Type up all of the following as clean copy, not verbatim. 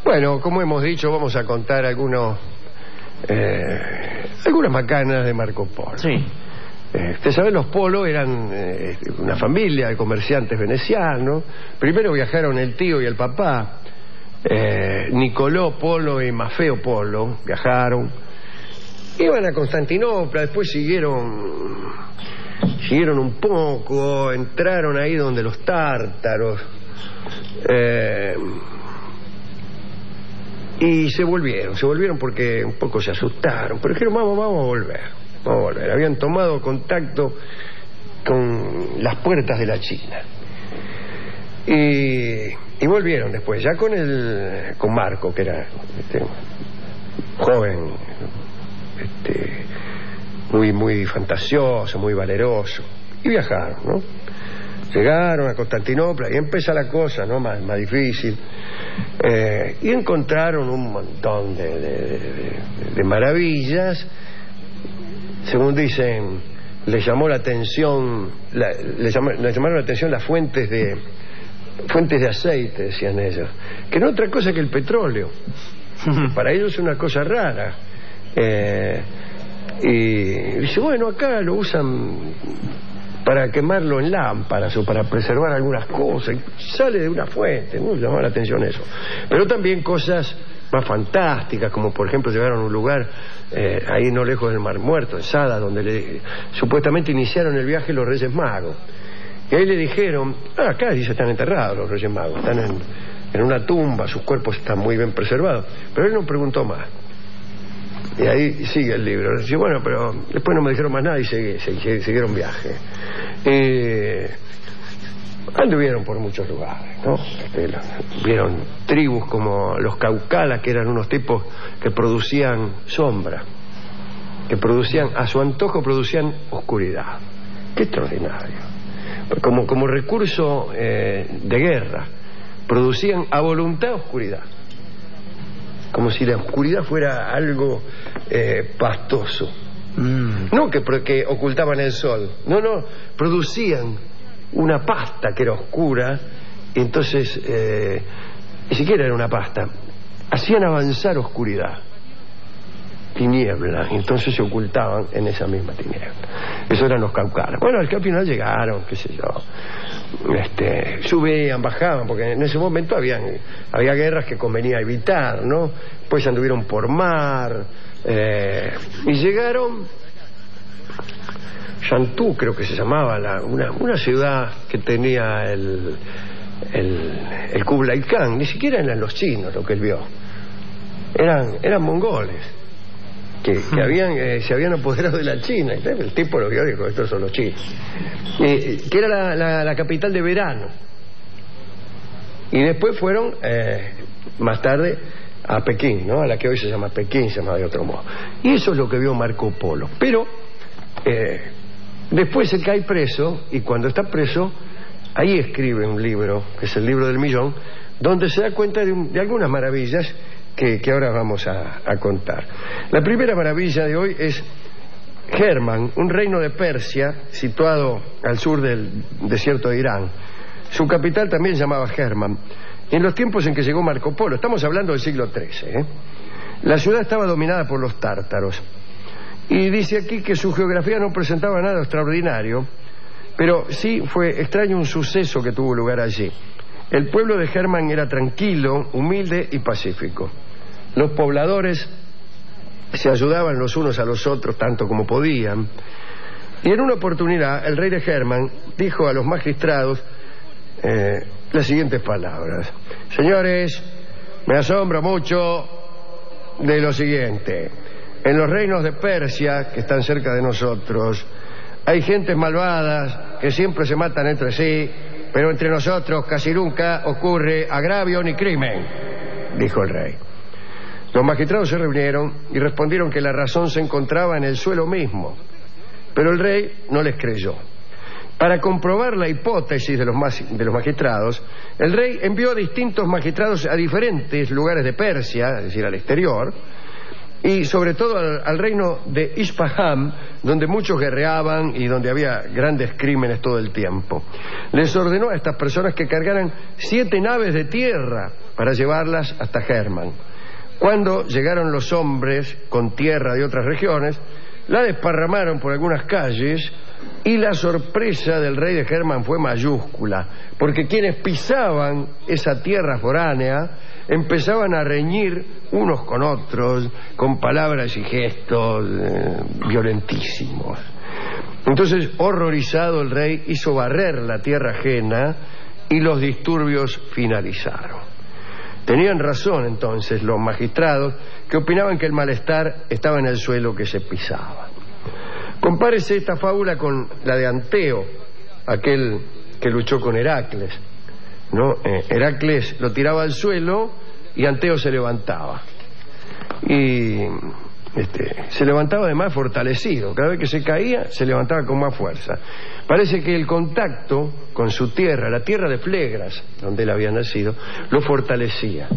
Bueno, como hemos dicho, vamos a contar algunas macanas de Marco Polo. Sí. Usted sabe, los Polo eran una familia de comerciantes venecianos. Primero viajaron el tío y el papá, Nicolò Polo y Maffeo Polo, viajaron. Iban a Constantinopla, después siguieron un poco, entraron ahí donde los tártaros, y se volvieron porque un poco se asustaron, pero dijeron vamos a volver. Habían tomado contacto con las puertas de la China y volvieron después, ya con Marco, que era joven, muy fantasioso, muy valeroso, y viajaron, ¿no? Llegaron a Constantinopla y empieza la cosa, ¿no? más difícil, y encontraron un montón de maravillas. Según dicen, les llamaron la atención las fuentes de aceite, decían ellos, que no otra cosa que el petróleo. Para ellos es una cosa rara. Y dice, bueno, acá lo usan para quemarlo en lámparas o para preservar algunas cosas. Sale de una fuente, ¿no? Llamaba la atención eso. Pero también cosas más fantásticas, como por ejemplo llegaron a un lugar ahí no lejos del Mar Muerto, en Sada, donde supuestamente iniciaron el viaje los Reyes Magos. Y ahí le dijeron, acá dice están enterrados los Reyes Magos, están en una tumba, sus cuerpos están muy bien preservados. Pero él no preguntó más. Y ahí sigue el libro. Dice, bueno, pero después no me dijeron más nada y siguieron viaje. Anduvieron por muchos lugares, ¿no? Vieron tribus como los Caucalas, que eran unos tipos que producían sombra, a su antojo producían oscuridad. Qué extraordinario. Como recurso de guerra, producían a voluntad oscuridad, como si la oscuridad fuera algo pastoso. No que ocultaban el sol, no, producían una pasta que era oscura, y entonces ni siquiera era una pasta, hacían avanzar oscuridad, tiniebla, y entonces se ocultaban en esa misma tiniebla. Eso eran los caucalas. Bueno, al final llegaron, qué sé yo, subían, bajaban, porque en ese momento había guerras que convenía evitar, ¿no? Pues anduvieron por mar, y llegaron Chantu, creo que se llamaba, una ciudad que tenía el Kublai Khan. Ni siquiera eran los chinos lo que él vio, eran mongoles que se habían apoderado de la China. El tipo lo vio y dijo, estos son los chinos, que era la capital de verano. Y después fueron más tarde a Pekín, ¿no? A la que hoy se llama Pekín, se llama de otro modo. Y eso es lo que vio Marco Polo. Pero después se cae preso, y cuando está preso, ahí escribe un libro, que es el Libro del Millón, donde se da cuenta de algunas maravillas que ahora vamos a contar. La primera maravilla de hoy es Germán, un reino de Persia situado al sur del desierto de Irán. Su capital también se llamaba Germán. En los tiempos en que llegó Marco Polo, estamos hablando del siglo XIII, la ciudad estaba dominada por los tártaros. Y dice aquí que su geografía no presentaba nada extraordinario, pero sí fue extraño un suceso que tuvo lugar allí. El pueblo de Germán era tranquilo, humilde y pacífico. Los pobladores se ayudaban los unos a los otros tanto como podían. Y en una oportunidad el rey de Germán dijo a los magistrados las siguientes palabras: señores, me asombro mucho de lo siguiente. En los reinos de Persia, que están cerca de nosotros, hay gentes malvadas que siempre se matan entre sí, pero entre nosotros casi nunca ocurre agravio ni crimen, dijo el rey. Los magistrados se reunieron y respondieron que la razón se encontraba en el suelo mismo, pero el rey no les creyó. Para comprobar la hipótesis de los magistrados, el rey envió a distintos magistrados a diferentes lugares de Persia, es decir, al exterior, y sobre todo al reino de Isfahan, donde muchos guerreaban y donde había grandes crímenes todo el tiempo. Les ordenó a estas personas que cargaran 7 naves de tierra para llevarlas hasta Hermann. Cuando llegaron los hombres con tierra de otras regiones, la desparramaron por algunas calles y la sorpresa del rey de Hermann fue mayúscula, porque quienes pisaban esa tierra foránea empezaban a reñir unos con otros, con palabras y gestos violentísimos. Entonces, horrorizado, el rey hizo barrer la tierra ajena y los disturbios finalizaron. Tenían razón entonces los magistrados, que opinaban que el malestar estaba en el suelo que se pisaba. Compárese esta fábula con la de Anteo, aquel que luchó con Heracles, ¿no? Heracles lo tiraba al suelo y Anteo se levantaba. Y se levantaba además fortalecido. Cada vez que se caía, se levantaba con más fuerza. Parece que el contacto con su tierra, la tierra de Flegras, donde él había nacido, lo fortalecía.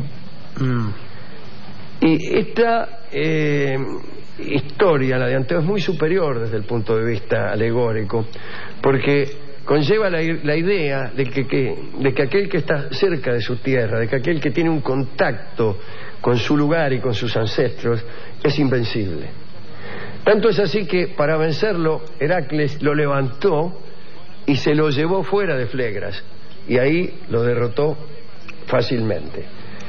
Y esta historia, la de Anteo, es muy superior desde el punto de vista alegórico, porque conlleva la idea de que aquel que está cerca de su tierra, de que aquel que tiene un contacto con su lugar y con sus ancestros, es invencible. Tanto es así que para vencerlo, Heracles lo levantó y se lo llevó fuera de Flegras, y ahí lo derrotó fácilmente.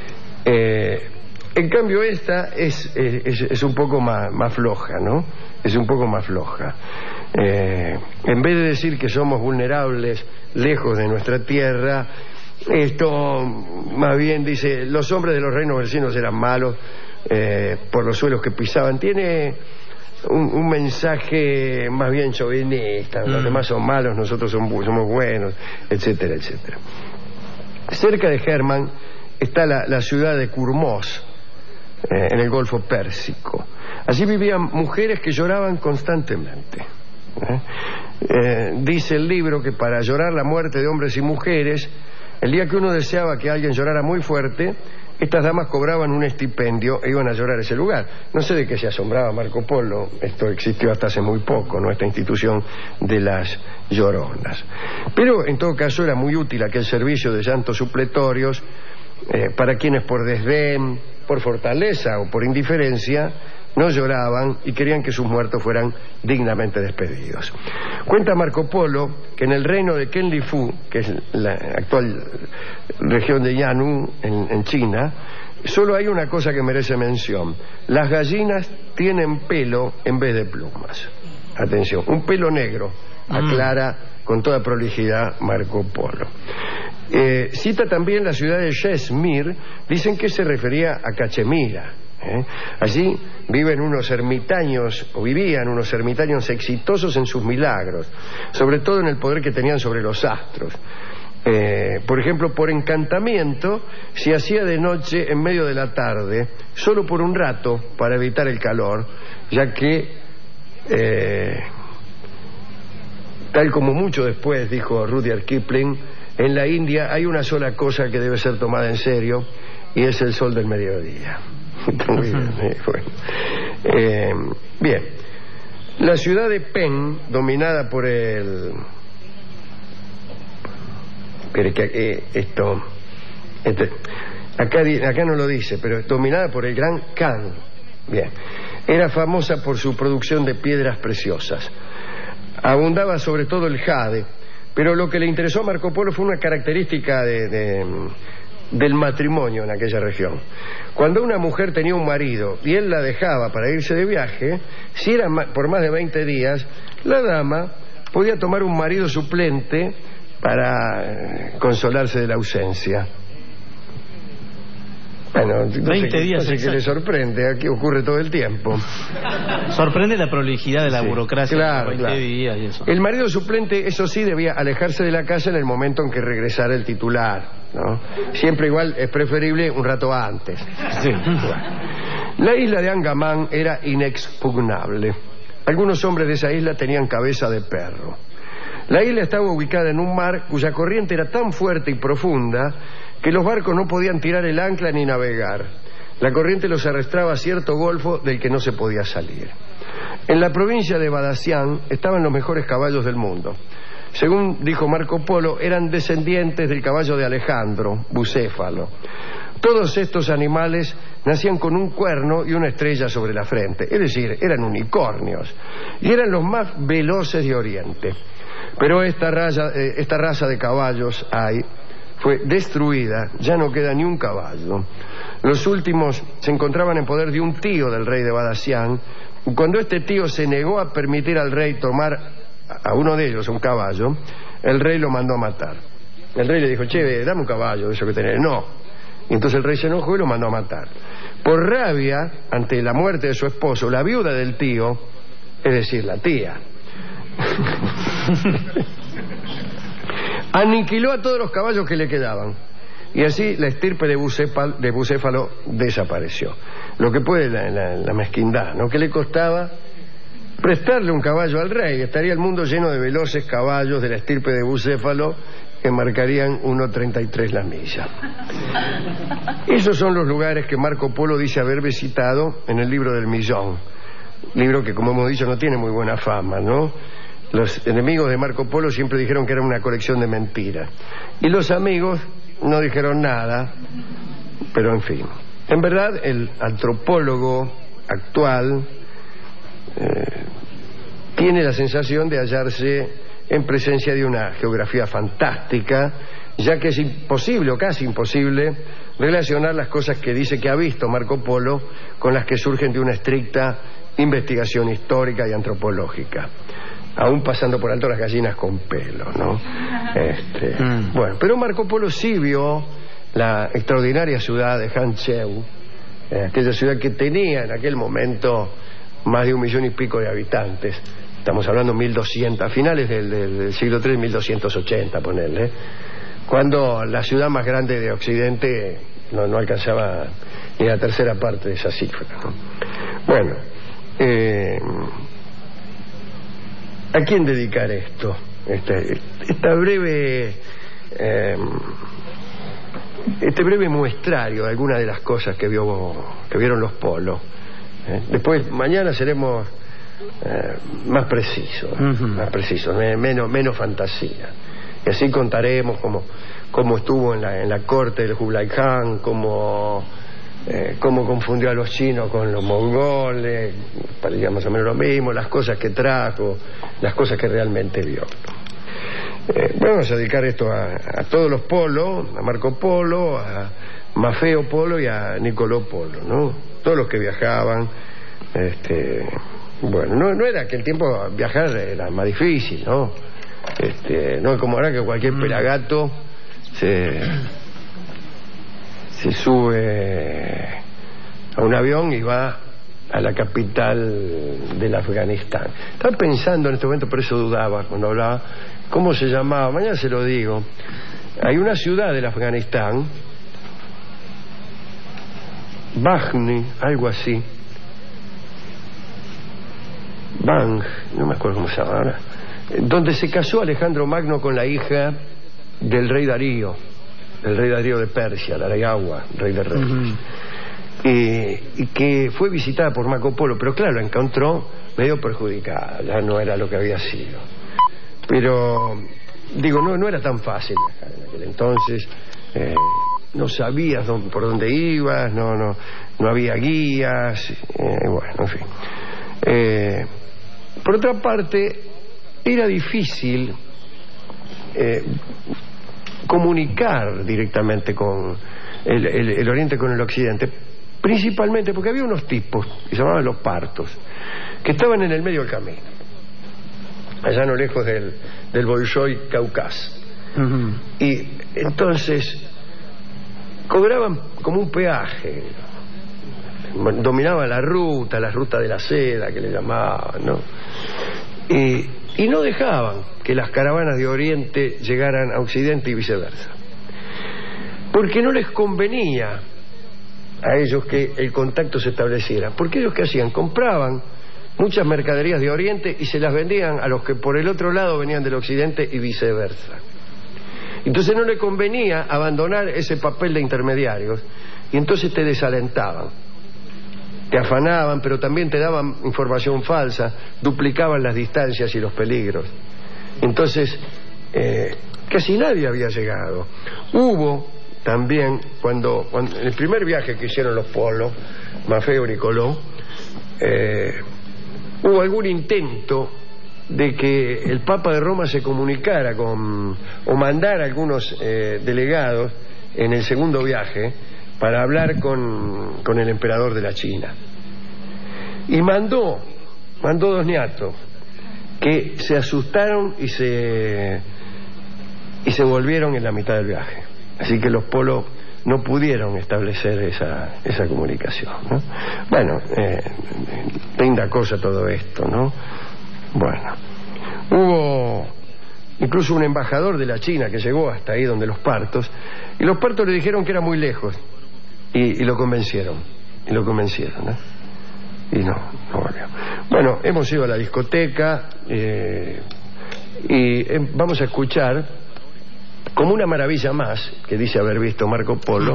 En cambio esta es un poco más floja, ¿no? Es un poco más floja. En vez de decir que somos vulnerables lejos de nuestra tierra, esto más bien dice: los hombres de los reinos vecinos eran malos por los suelos que pisaban. Tiene un mensaje más bien chauvinista: los demás son malos, nosotros somos buenos, etcétera, etcétera. Cerca de Hermann está la ciudad de Kurmos, en el Golfo Pérsico. Allí vivían mujeres que lloraban constantemente. Dice el libro que para llorar la muerte de hombres y mujeres, el día que uno deseaba que alguien llorara muy fuerte, estas damas cobraban un estipendio e iban a llorar a ese lugar. No sé de qué se asombraba Marco Polo, esto existió hasta hace muy poco, ¿no?, esta institución de las lloronas. Pero en todo caso era muy útil aquel servicio de llantos supletorios para quienes por desdén, por fortaleza o por indiferencia no lloraban y querían que sus muertos fueran dignamente despedidos. Cuenta Marco Polo que en el reino de Quenlifu, que es la actual región de Yan'u en China, solo hay una cosa que merece mención: las gallinas tienen pelo en vez de plumas. Atención, un pelo negro, aclara con toda prolijidad Marco Polo. Cita también la ciudad de Jezmir, dicen que se refería a Cachemira. Allí vivían unos ermitaños exitosos en sus milagros, sobre todo en el poder que tenían sobre los astros. Por ejemplo, por encantamiento se hacía de noche en medio de la tarde, solo por un rato, para evitar el calor, ya que tal como mucho después dijo Rudyard Kipling, en la India hay una sola cosa que debe ser tomada en serio, y es el sol del mediodía. Muy bien, bueno. Bien, la ciudad de Pen, dominada por el... acá no lo dice, pero es dominada por el gran Khan. Bien, era famosa por su producción de piedras preciosas. Abundaba sobre todo el jade, pero lo que le interesó a Marco Polo fue una característica del matrimonio en aquella región. Cuando una mujer tenía un marido y él la dejaba para irse de viaje, si era por más de 20 días, la dama podía tomar un marido suplente para consolarse de la ausencia. Bueno, 20 días. No sé qué le sorprende, aquí ocurre todo el tiempo. Sorprende la prolijidad de la burocracia. Claro, 20 días y eso. El marido suplente, eso sí, debía alejarse de la casa en el momento en que regresara el titular, ¿no? Siempre igual es preferible un rato antes. Sí. La isla de Angamán era inexpugnable. Algunos hombres de esa isla tenían cabeza de perro. La isla estaba ubicada en un mar cuya corriente era tan fuerte y profunda que los barcos no podían tirar el ancla ni navegar. la corriente los arrastraba a cierto golfo del que no se podía salir. En la provincia de Badassian estaban los mejores caballos del mundo. Según dijo Marco Polo, eran descendientes del caballo de Alejandro, Bucéfalo. Todos estos animales nacían con un cuerno y una estrella sobre la frente, es decir, eran unicornios, y eran los más veloces de Oriente. Pero esta raza de caballos fue destruida, ya no queda ni un caballo. Los últimos se encontraban en poder de un tío del rey de Badassian, y cuando este tío se negó a permitir al rey tomar a uno de ellos un caballo, el rey lo mandó a matar. El rey le dijo: che, dame un caballo de eso que tenés. No. Y entonces el rey se enojó y lo mandó a matar. Por rabia, ante la muerte de su esposo, la viuda del tío, es decir, la tía, aniquiló a todos los caballos que le quedaban. Y así la estirpe de Bucéfalo desapareció. Lo que puede la mezquindad, ¿no? ¿Qué le costaba prestarle un caballo al rey? Estaría el mundo lleno de veloces caballos de la estirpe de Bucéfalo que marcarían 1.33 la milla. Esos son los lugares que Marco Polo dice haber visitado en el libro del Millón. Libro que, como hemos dicho, no tiene muy buena fama, ¿no? Los enemigos de Marco Polo siempre dijeron que era una colección de mentiras. Y los amigos no dijeron nada, pero en fin. En verdad, el antropólogo actual tiene la sensación de hallarse en presencia de una geografía fantástica, ya que es imposible o casi imposible relacionar las cosas que dice que ha visto Marco Polo con las que surgen de una estricta investigación histórica y antropológica, aún pasando por alto las gallinas con pelo, ¿no? Bueno, pero Marco Polo sí vio la extraordinaria ciudad de Hancheu, aquella ciudad que tenía en aquel momento más de 1,5 millones de habitantes. Estamos hablando 1200, a finales del siglo III, 1280, ponerle, cuando la ciudad más grande de Occidente no alcanzaba ni la tercera parte de esa cifra, ¿no? Bueno, ¿a quién dedicar esto? Esta breve este breve muestrario de algunas de las cosas que vieron los Polos. Después, mañana seremos más precisos, menos fantasía. Y así contaremos cómo estuvo en la corte del Kublai Khan, cómo confundió a los chinos con los mongoles, parecía más o menos lo mismo, las cosas que trajo, las cosas que realmente vio. Vamos a dedicar esto a todos los Polos, a Marco Polo, a Maffeo Polo y a Nicolò Polo, ¿no? Todos los que viajaban. Bueno, no era que el tiempo viajar era más difícil, ¿no? No es como ahora que cualquier pelagato se sube a un avión y va a la capital del Afganistán. Estaba pensando en este momento, por eso dudaba cuando hablaba, ¿cómo se llamaba? Mañana se lo digo. Hay una ciudad del Afganistán, Baghni, algo así. Bang, no me acuerdo cómo se llama ahora, donde se casó Alejandro Magno con la hija del rey Darío, el rey Darío de Persia, Dariawa, rey de reyes, y que fue visitada por Marco Polo, pero claro, la encontró medio perjudicada, ya no era lo que había sido. Pero, digo, no era tan fácil viajar en aquel entonces, no sabías por dónde ibas, no había guías, bueno, en fin. Por otra parte, era difícil comunicar directamente con el Oriente con el Occidente, principalmente porque había unos tipos que se llamaban los partos, que estaban en el medio del camino, allá no lejos del Bolshoi Cáucaso. Y entonces cobraban como un peaje, dominaban la ruta de la seda que le llamaban, ¿no? Y no dejaban que las caravanas de Oriente llegaran a Occidente y viceversa, porque no les convenía a ellos que el contacto se estableciera, porque ellos ¿qué hacían? Compraban muchas mercaderías de Oriente y se las vendían a los que por el otro lado venían del Occidente y viceversa. Entonces no le convenía abandonar ese papel de intermediarios y entonces te desalentaban, te afanaban, pero también te daban información falsa, duplicaban las distancias y los peligros. Entonces casi nadie había llegado. Hubo también, cuando en el primer viaje que hicieron los Polos, Maffeo y Nicolò, hubo algún intento de que el Papa de Roma se comunicara o mandara algunos delegados en el segundo viaje para hablar con el emperador de la China. Y mandó dos niatos que se asustaron y se volvieron en la mitad del viaje. Así que los Polos no pudieron establecer esa comunicación, ¿no? Bueno, linda cosa todo esto, ¿no? Bueno, hubo incluso un embajador de la China que llegó hasta ahí donde los partos, y los partos le dijeron que era muy lejos, y lo convencieron, ¿no? Y no volvió. Bueno, hemos ido a la discoteca y vamos a escuchar, como una maravilla más que dice haber visto Marco Polo,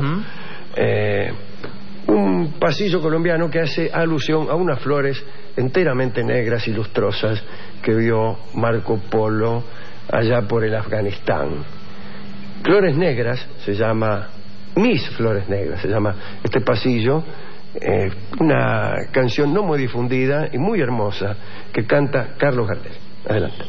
un pasillo colombiano que hace alusión a unas flores enteramente negras y lustrosas que vio Marco Polo allá por el Afganistán. Flores Negras se llama, Mis Flores Negras se llama este pasillo, una canción no muy difundida y muy hermosa que canta Carlos Gardel. Adelante.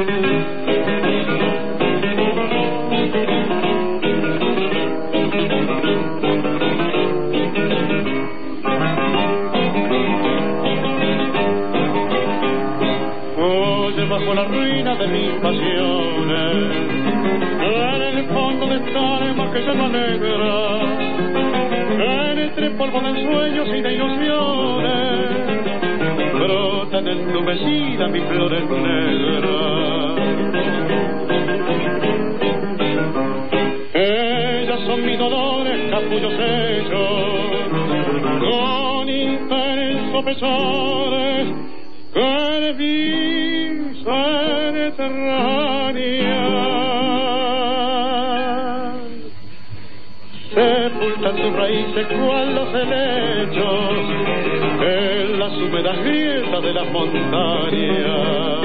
Bajo la ruina de mis pasiones, en el fondo de esta alma que llama negra, entre polvo de sueños y de ilusiones, brotan entumecidas mis flores negras. Ellas son mis dolores, capullos hechos, con intenso pesar, que sepultan sus raíces cual los helechos en las húmedas grietas de las montañas.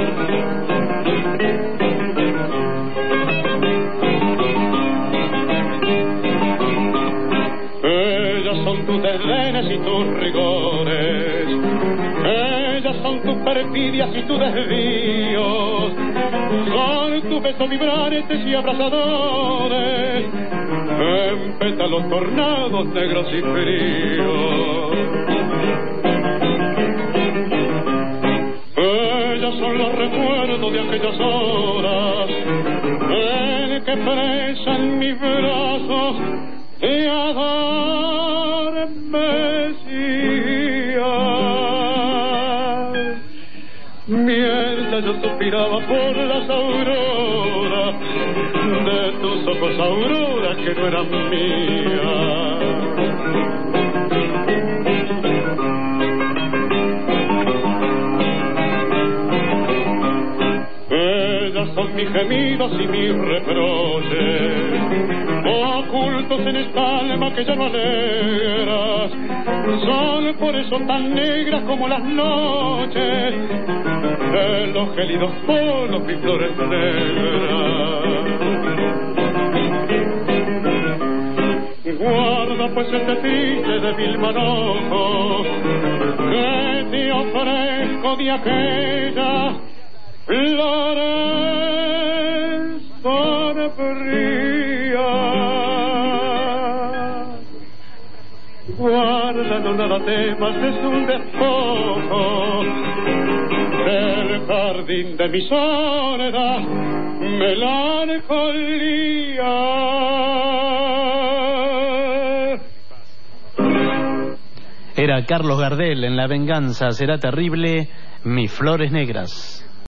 Ellas son tus desdenes y tus rigores, ellas son tus perfidias y tus desvíos, son tus besos vibrantes y abrazadores, en pétalos tornados negros y fríos. Ellas son los recuerdos de aquellas horas en que presan mis brazos y adormecían. Mientras yo suspiraba por las auroras de tus ojos, auroras que no eran mías. Ellas son mis gemidos y mis reproches, ocultos en esta alma que ya no alegras, son por eso tan negras como las noches de los gélidos polos mis flores negras. Guarda pues este triste de mil manojos que te ofrezco de aquella flores sombrías. Guarda, no nada temas, es un despojo del jardín de mi soledad, melancolía. Era Carlos Gardel en La venganza será terrible, Mis Flores Negras.